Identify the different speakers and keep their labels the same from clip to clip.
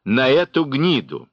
Speaker 1: на эту гниду!»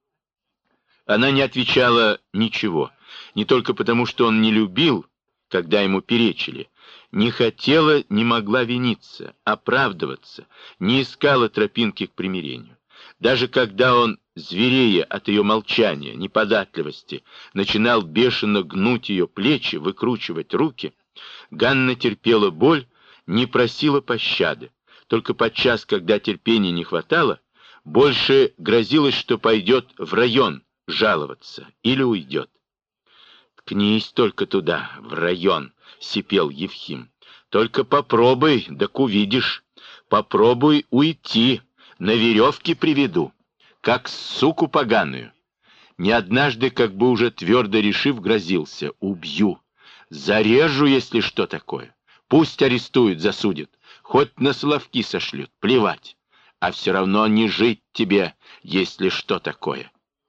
Speaker 1: Она не отвечала ничего, не только потому, что он не любил, когда ему перечили, не хотела, не могла виниться, оправдываться, не искала тропинки к примирению. Даже когда он, зверея от ее молчания, неподатливости, начинал бешено гнуть ее плечи, выкручивать руки, Ганна терпела боль, не просила пощады. Только подчас, когда терпения не хватало, больше грозилось, что пойдет в район жаловаться или уйдет. «Ткнись только туда, в район», — сипел Евхим. «Только попробуй, так увидишь. Попробуй уйти, на веревке приведу, как суку поганую». Не однажды, как бы уже твердо решив, грозился: «Убью, зарежу, если что такое. Пусть арестуют, засудят, хоть на Соловки сошлют, плевать. А все равно не жить тебе, если что такое».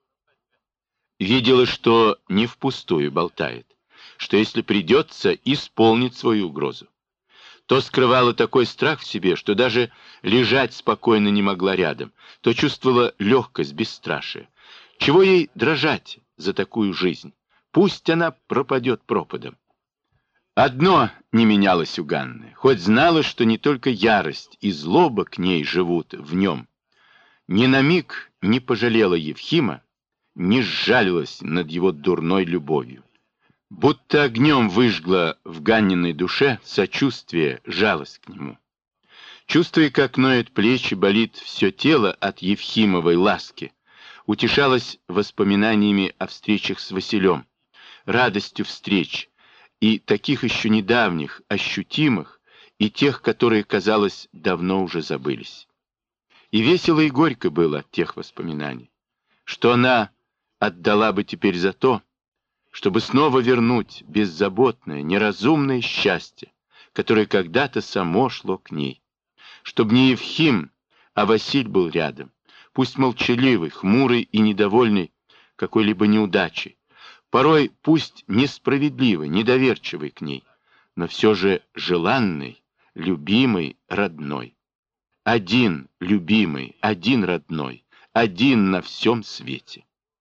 Speaker 1: Видела, что не впустую болтает, что если придется, исполнит свою угрозу. То скрывала такой страх в себе, что даже лежать спокойно не могла рядом, то чувствовала легкость, бесстрашие. Чего ей дрожать за такую жизнь? Пусть она пропадет пропадом. Одно не менялось у Ганны, хоть знала, что не только ярость и злоба к ней живут в нем. Ни на миг не пожалела Евхима, не сжалилась над его дурной любовью. Будто огнем выжгла в Ганниной душе сочувствие, жалость к нему. Чувствуя, как ноет плечи, болит все тело от Евхимовой ласки, утешалась воспоминаниями о встречах с Василем, радостью встреч, и таких еще недавних, ощутимых, и тех, которые, казалось, давно уже забылись. И весело и горько было от тех воспоминаний, что она отдала бы теперь за то, чтобы снова вернуть беззаботное, неразумное счастье, которое когда-то само шло к ней. Чтобы не Евхим, а Василь был рядом, пусть молчаливый, хмурый и недовольный какой-либо неудачей, порой пусть несправедливый, недоверчивый к ней, но все же желанный, любимый, родной. Один любимый, один родной, один на всем свете.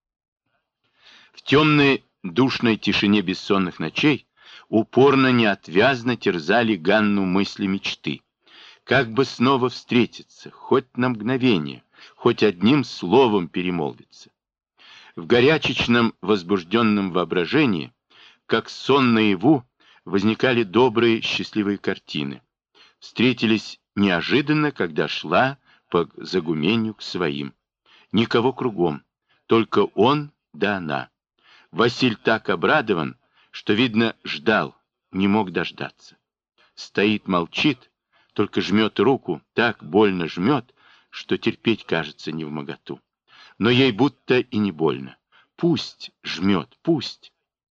Speaker 1: В темной, душной тишине бессонных ночей упорно, неотвязно терзали Ганну мысли мечты. Как бы снова встретиться, хоть на мгновение, хоть одним словом перемолвиться. В горячечном, возбужденном воображении, как сон наяву, возникали добрые, счастливые картины. Встретились неожиданно, когда шла по Загуменью к своим. Никого кругом, только он да она. Василь так обрадован, что, видно, ждал, не мог дождаться. Стоит, молчит, только жмет руку, так больно жмет, что терпеть, кажется, невмоготу. Но ей будто и не больно. Пусть жмет, пусть.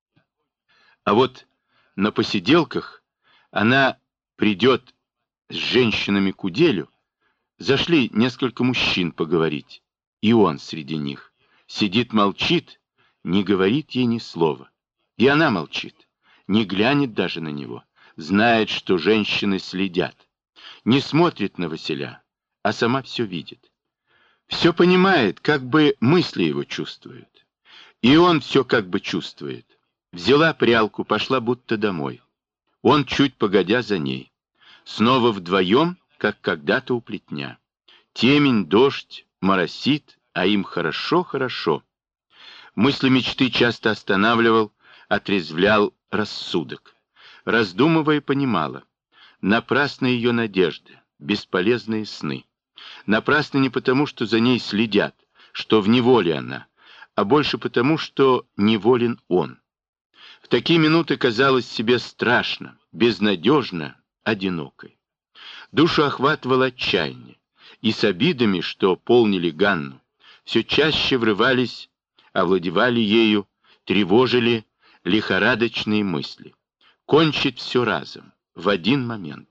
Speaker 1: А вот на посиделках она придет с женщинами к уделю. Зашли несколько мужчин поговорить, и он среди них. Сидит, молчит, не говорит ей ни слова. И она молчит, не глянет даже на него, знает, что женщины следят. Не смотрит на Василя, а сама все видит. Все понимает, как бы мысли его чувствует. И он все как бы чувствует. Взяла прялку, пошла будто домой. Он чуть погодя за ней. Снова вдвоем, как когда-то у плетня. Темень, дождь, моросит, а им хорошо-хорошо. Мысли мечты часто останавливал, отрезвлял рассудок. Раздумывая, понимала. Напрасны ее надежды, бесполезные сны. Напрасно не потому, что за ней следят, что в неволе она, а больше потому, что неволен он. В такие минуты казалось себе страшно, безнадежно, одинокой. Душу охватывало отчаяние, и с обидами, что полнили Ганну, все чаще врывались, овладевали ею, тревожили лихорадочные мысли. Кончить все разом, в один момент.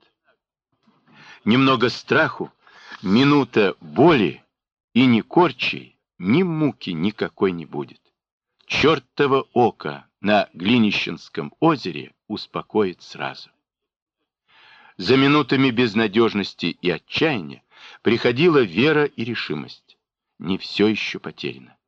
Speaker 1: Немного страху, минута боли, и ни корчей, ни муки никакой не будет. Чертово око на Глинищенском озере успокоит сразу. За минутами безнадежности и отчаяния приходила вера и решимость. не все еще потеряно.